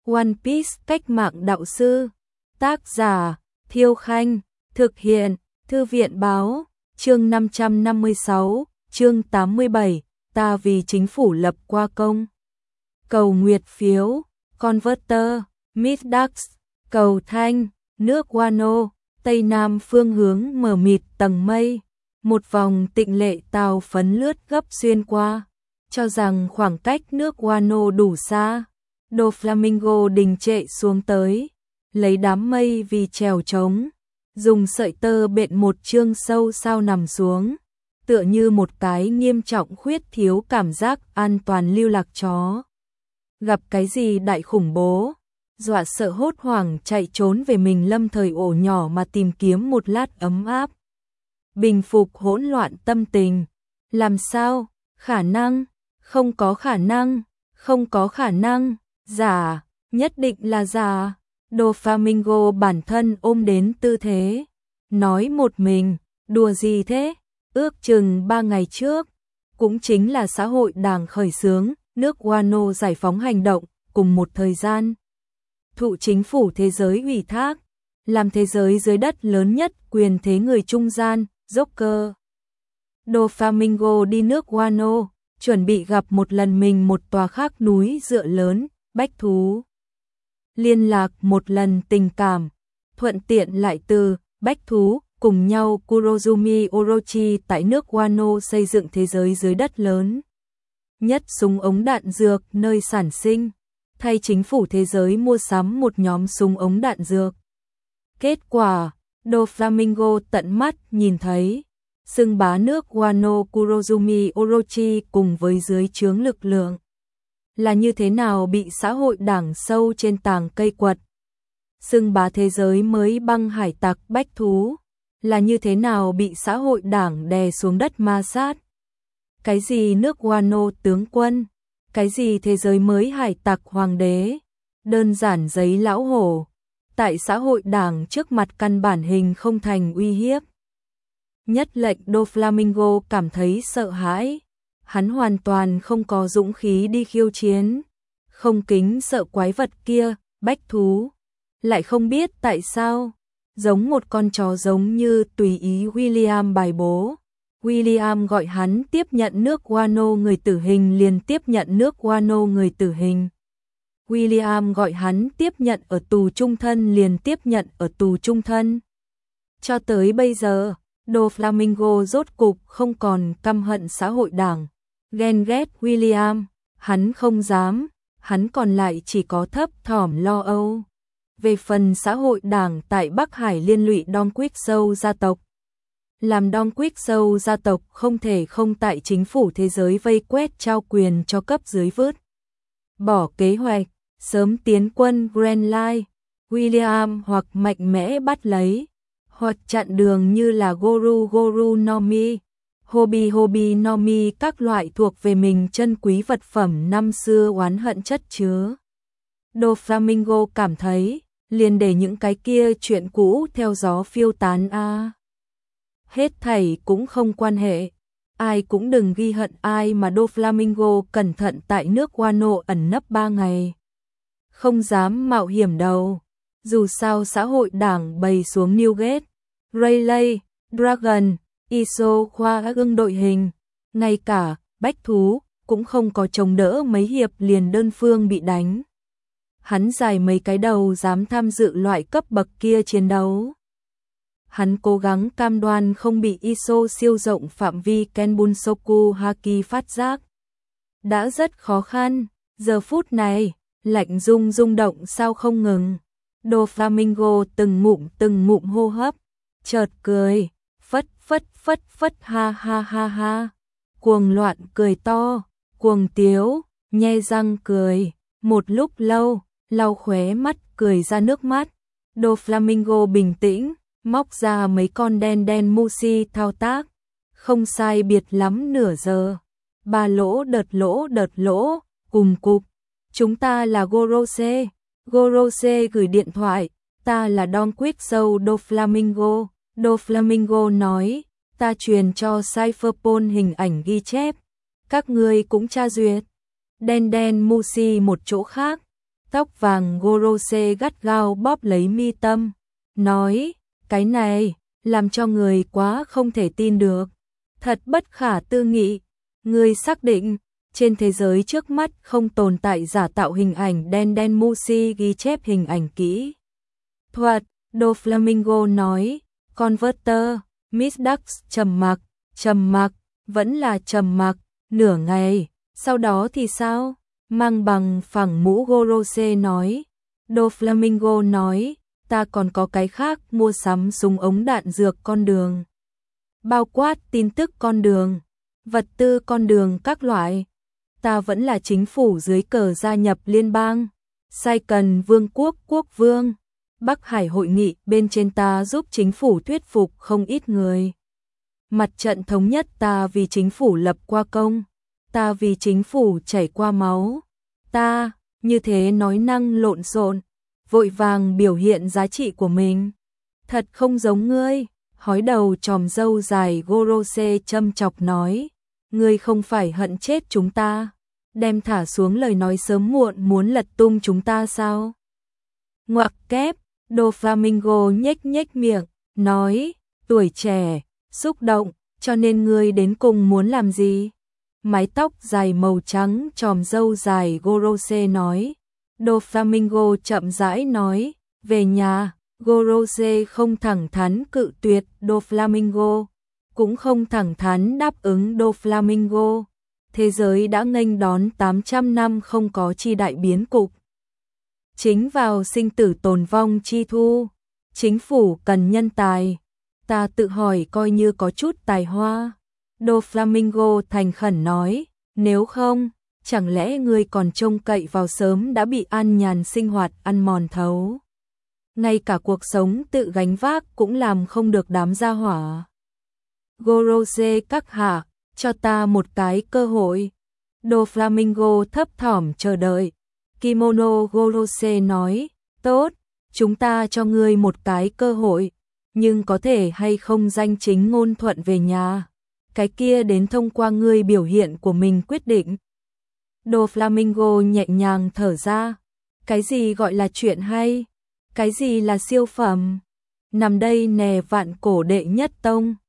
One Piece cách mạng đạo sư. Tác giả Thiêu Khanh. Thực hiện Thư viện Báo. Chương 556, chương 87, ta vì chính phủ lập qua công. Cầu nguyệt phiếu, Converter, Middax, cầu thanh, nước Wano, tây nam phương hướng mờ mịt tầng mây. Một vòng tịnh lệ tàu phấn lướt gấp xuyên qua, cho rằng khoảng cách nước Wano đủ xa. Doflamingo đình trệ xuống tới, lấy đám mây vì trèo trống, dùng sợi tơ bện một chương sâu sao nằm xuống, tựa như một cái nghiêm trọng khuyết thiếu cảm giác an toàn lưu lạc chó. Gặp cái gì đại khủng bố, dọa sợ hốt hoảng chạy trốn về mình lâm thời ổ nhỏ mà tìm kiếm một lát ấm áp. Bình phục hỗn loạn tâm tình. Làm sao? Khả năng? Không có khả năng. Không có khả năng. Giả, nhất định là giả. Doflamingo bản thân ôm đến tư thế. Nói một mình, đùa gì thế? Ước chừng 3 ngày trước, cũng chính là xã hội đảng khởi xướng, nước Wano giải phóng hành động, cùng một thời gian. Thụ chính phủ thế giới ủy thác, làm thế giới dưới đất lớn nhất quyền thế người trung gian, Joker. Doflamingo đi nước Wano, chuẩn bị gặp một lần mình một tòa khác núi dựa lớn, bách thú. Liên lạc một lần tình cảm, thuận tiện lại từ bách thú, cùng nhau Kurozumi Orochi tại nước Wano xây dựng thế giới dưới đất lớn nhất súng ống đạn dược nơi sản sinh, thay chính phủ thế giới mua sắm một nhóm súng ống đạn dược. Kết quả, Doflamingo tận mắt nhìn thấy, xưng bá nước Wano Kurozumi Orochi cùng với dưới trướng lực lượng là như thế nào bị xã hội đảng sâu trên tàng cây quật. Xưng bá thế giới mới băng hải tặc bách thú là như thế nào bị xã hội đảng đè xuống đất ma sát. Cái gì nước Wano tướng quân, cái gì thế giới mới hải tặc hoàng đế, đơn giản giấy lão hổ, tại xã hội đảng trước mặt căn bản hình không thành uy hiếp. Nhất lệnh Doflamingo cảm thấy sợ hãi, hắn hoàn toàn không có dũng khí đi khiêu chiến, không kính sợ quái vật kia, bách thú, lại không biết tại sao, giống một con chó giống như tùy ý William bài bố. William gọi hắn tiếp nhận nước Wano người tử hình liền tiếp nhận nước Wano người tử hình. William gọi hắn tiếp nhận ở tù trung thân liền tiếp nhận ở tù trung thân. Cho tới bây giờ, Doflamingo rốt cục không còn căm hận xã hội đảng, ghen ghét William, hắn không dám, hắn còn lại chỉ có thấp thỏm lo âu. Về phần xã hội đảng tại Bắc Hải liên lụy Don Quixote gia tộc, làm Don Quixote gia tộc không thể không tại chính phủ thế giới vây quét trao quyền cho cấp dưới vứt bỏ kế hoạch, sớm tiến quân Grand Line, William hoặc mạnh mẽ bắt lấy, hoặc chặn đường như là Goru Goru no Mi, Hobi Hobi no Mi các loại thuộc về mình chân quý vật phẩm năm xưa oán hận chất chứa. Doflamingo cảm thấy, liền để những cái kia chuyện cũ theo gió phiêu tán a. Hết thảy cũng không quan hệ, ai cũng đừng ghi hận ai mà Doflamingo cẩn thận tại nước Wano ẩn nấp 3 ngày. Không dám mạo hiểm đâu, dù sao xã hội đảng bày xuống Newgate, Rayleigh, Dragon, Iso khoa gương đội hình, ngay cả bách thú cũng không có chống đỡ mấy hiệp liền đơn phương bị đánh. Hắn dài mấy cái đầu dám tham dự loại cấp bậc kia chiến đấu. Hắn cố gắng cam đoan không bị Iso siêu rộng phạm vi Kenbunsoku Haki phát giác. Đã rất khó khăn, giờ phút này, lạnh rung động sao không ngừng. Doflamingo từng ngụm hô hấp, chợt cười, phất ha ha ha ha. Cuồng loạn cười to, cuồng tiếu, nhe răng cười, một lúc lâu, lau khóe mắt cười ra nước mắt. Doflamingo bình tĩnh, móc ra mấy con đen Mushi thao tác, không sai biệt lắm nửa giờ. 3 lỗ đợt lỗ, cùng cục. Chúng ta là Gorose. Gorose gửi điện thoại, ta là Don Quixote Doflamingo. Doflamingo nói, ta truyền cho Cypherpol hình ảnh ghi chép. Các ngươi cũng tra duyệt. Đen Mushi một chỗ khác. Tóc vàng Gorose gắt gao bóp lấy mi tâm, nói, cái này, làm cho người quá không thể tin được. Thật bất khả tư nghị, người xác định, trên thế giới trước mắt không tồn tại giả tạo hình ảnh đen đen Musi ghi chép hình ảnh kỹ thuật. Doflamingo nói, Converter, Miss Dax trầm mặc, vẫn là trầm mặc, nửa ngày, sau đó thì sao? Mang bằng phẳng mũ Gorose nói. Doflamingo nói, ta còn có cái khác, mua sắm súng ống đạn dược con đường. Bao quát tin tức con đường, vật tư con đường các loại. Ta vẫn là chính phủ dưới cờ gia nhập liên bang. Sai cần vương quốc quốc vương. Bắc Hải hội nghị bên trên ta giúp chính phủ thuyết phục không ít người. Mặt trận thống nhất ta vì chính phủ lập qua công. Ta vì chính phủ chảy qua máu. Ta, như thế nói năng lộn xộn, vội vàng biểu hiện giá trị của mình. Thật không giống ngươi, hói đầu tròm râu dài Gorose châm chọc nói. Ngươi không phải hận chết chúng ta, đem thả xuống lời nói sớm muộn muốn lật tung chúng ta sao? Ngoặc kép, Doflamingo nhếch miệng, nói, tuổi trẻ, xúc động, cho nên ngươi đến cùng muốn làm gì? Mái tóc dài màu trắng tròm râu dài Gorose nói. Doflamingo chậm rãi nói, về nhà. Gorose không thẳng thắn cự tuyệt Doflamingo, cũng không thẳng thắn đáp ứng Doflamingo. Thế giới đã nghênh đón 800 năm không có chi đại biến cục. Chính vào sinh tử tồn vong chi thu, chính phủ cần nhân tài. Ta tự hỏi coi như có chút tài hoa. Doflamingo thành khẩn nói, nếu không, chẳng lẽ ngươi còn trông cậy vào sớm đã bị an nhàn sinh hoạt ăn mòn thấu. Ngay cả cuộc sống tự gánh vác cũng làm không được đám gia hỏa. Gorose các hạ, cho ta một cái cơ hội. Doflamingo thấp thỏm chờ đợi. Kimono Gorose nói, tốt, chúng ta cho ngươi một cái cơ hội, nhưng có thể hay không danh chính ngôn thuận về nhà. Cái kia đến thông qua ngươi biểu hiện của mình quyết định. Doflamingo nhẹ nhàng thở ra. Cái gì gọi là chuyện hay? Cái gì là siêu phẩm? Nằm đây nè vạn cổ đệ nhất tông.